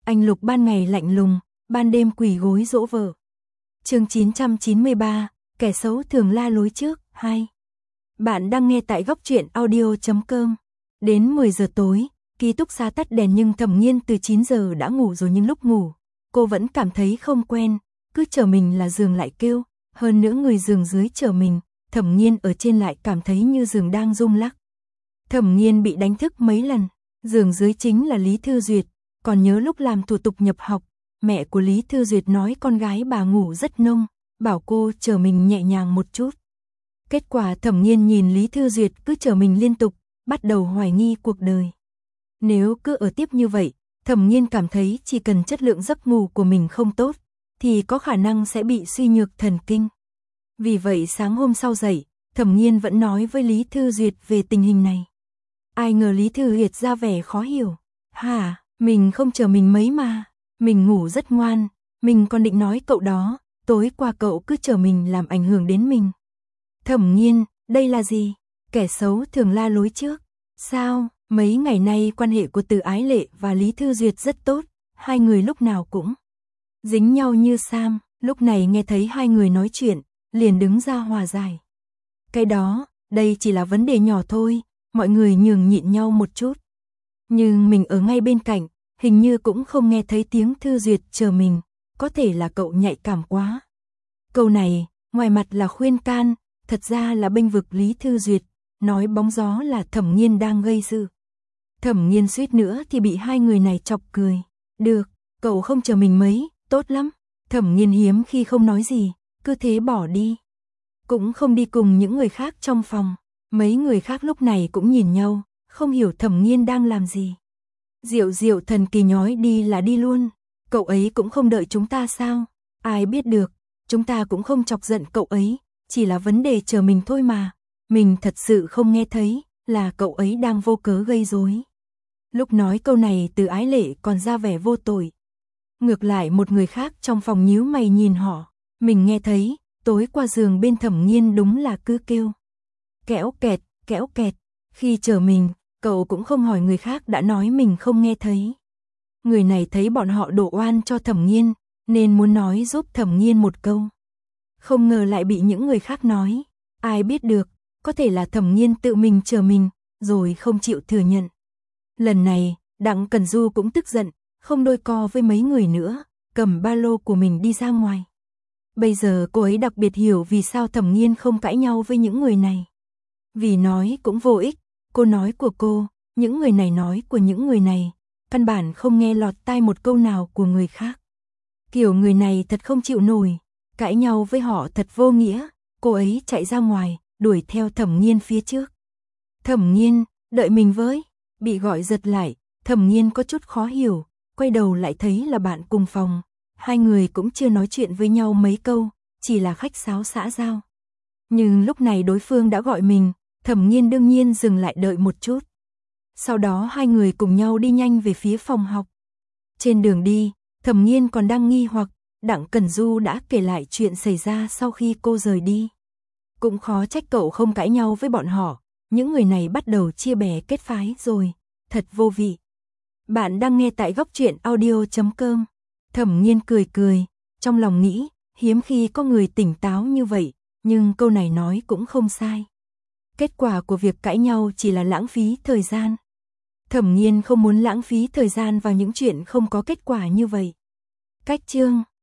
Anh Lục ban ngày lạnh lùng, ban đêm quỳ gối dỗ vợ. Chương 993, kẻ xấu thường la lối trước, 2. Bạn đang nghe tại góc truyện audio.com. Đến 10 giờ tối, ký túc xá tắt đèn nhưng Thẩm Nghiên từ 9 giờ đã ngủ rồi, nhưng lúc ngủ, cô vẫn cảm thấy không quen, cứ chờ mình là giường lại kêu, hơn nữa người giường dưới chờ mình, Thẩm Nghiên ở trên lại cảm thấy như giường đang rung lắc. Thẩm Nghiên bị đánh thức mấy lần, giường dưới chính là Lý Thư Duyệt, còn nhớ lúc làm thủ tục nhập học, mẹ của Lý Thư Duyệt nói con gái bà ngủ rất nông, bảo cô chờ mình nhẹ nhàng một chút. Kết quả Thẩm Nghiên nhìn Lý Thư Duyệt cứ chờ mình liên tục, bắt đầu hoài nghi cuộc đời. Nếu cứ ở tiếp như vậy, Thẩm Nghiên cảm thấy chỉ cần chất lượng giấc ngủ của mình không tốt, thì có khả năng sẽ bị suy nhược thần kinh. Vì vậy sáng hôm sau dậy, Thẩm Nghiên vẫn nói với Lý Thư Duyệt về tình hình này. Ai ngờ Lý Thư Duyệt ra vẻ khó hiểu. Hả, mình không chờ mình mấy mà, mình ngủ rất ngoan, mình còn định nói cậu đó, tối qua cậu cứ chờ mình làm ảnh hưởng đến mình. Thẩm Nghiên, đây là gì? Kẻ xấu thường la lối trước. Sao, mấy ngày nay quan hệ của Từ Ái Lệ và Lý Thư Duyệt rất tốt, hai người lúc nào cũng dính nhau như sam, lúc này nghe thấy hai người nói chuyện, liền đứng ra hòa giải. Cái đó, đây chỉ là vấn đề nhỏ thôi, mọi người nhường nhịn nhau một chút. Nhưng mình ở ngay bên cạnh, hình như cũng không nghe thấy tiếng Thư Duyệt chờ mình, có thể là cậu nhạy cảm quá. Câu này, ngoài mặt là khuyên can, thật ra là bênh vực Lý Thư Duyệt, nói bóng gió là Thẩm Nghiên đang gây sự. Thẩm Nghiên suýt nữa thì bị hai người này chọc cười. Được, cậu không chờ mình mấy, tốt lắm. Thẩm Nghiên hiếm khi không nói gì, cứ thế bỏ đi. Cũng không đi cùng những người khác trong phòng. Mấy người khác lúc này cũng nhìn nhau, không hiểu Thẩm Nghiên đang làm gì. Diệu Diệu thần kỳ nhói đi là đi luôn. Cậu ấy cũng không đợi chúng ta sao? Ai biết được, chúng ta cũng không chọc giận cậu ấy, chỉ là vấn đề chờ mình thôi mà. Mình thật sự không nghe thấy, là cậu ấy đang vô cớ gây rối. Lúc nói câu này Từ Ái Lệ còn ra vẻ vô tội. Ngược lại một người khác trong phòng nhíu mày nhìn họ. Mình nghe thấy, tối qua giường bên Thẩm Nghiên đúng là cứ kêu. Kéo kẹt, khi chờ mình, cậu cũng không hỏi người khác đã nói mình không nghe thấy. Người này thấy bọn họ đổ oan cho Thẩm Nghiên, nên muốn nói giúp Thẩm Nghiên một câu. Không ngờ lại bị những người khác nói, ai biết được, có thể là Thẩm Nghiên tự mình chờ mình, rồi không chịu thừa nhận. Lần này, Đặng Cẩn Du cũng tức giận, không đôi co với mấy người nữa, cầm ba lô của mình đi ra ngoài. Bây giờ cô ấy đặc biệt hiểu vì sao Thẩm Nghiên không cãi nhau với những người này. Vì nói cũng vô ích, cô nói của cô, những người này nói của những người này, căn bản không nghe lọt tai một câu nào của người khác. Kiểu người này thật không chịu nổi, cãi nhau với họ thật vô nghĩa, cô ấy chạy ra ngoài, đuổi theo Thẩm Nghiên phía trước. Thẩm Nghiên, đợi mình với, bị gọi giật lại, Thẩm Nghiên có chút khó hiểu, quay đầu lại thấy là bạn cùng phòng, hai người cũng chưa nói chuyện với nhau mấy câu, chỉ là khách sáo xã giao. Nhưng lúc này đối phương đã gọi mình, Thẩm Nghiên đương nhiên dừng lại đợi một chút. Sau đó hai người cùng nhau đi nhanh về phía phòng học. Trên đường đi, Thẩm Nghiên còn đang nghi hoặc, Đặng Cẩn Du đã kể lại chuyện xảy ra sau khi cô rời đi. Cũng khó trách cậu không cãi nhau với bọn họ, những người này bắt đầu chia bè kết phái rồi, thật vô vị. Bạn đang nghe tại góc truyện audio.com. Thẩm Nghiên cười, trong lòng nghĩ, hiếm khi có người tỉnh táo như vậy, nhưng câu này nói cũng không sai. Kết quả của việc cãi nhau chỉ là lãng phí thời gian. Thẩm Nghiên không muốn lãng phí thời gian vào những chuyện không có kết quả như vậy. Cách chương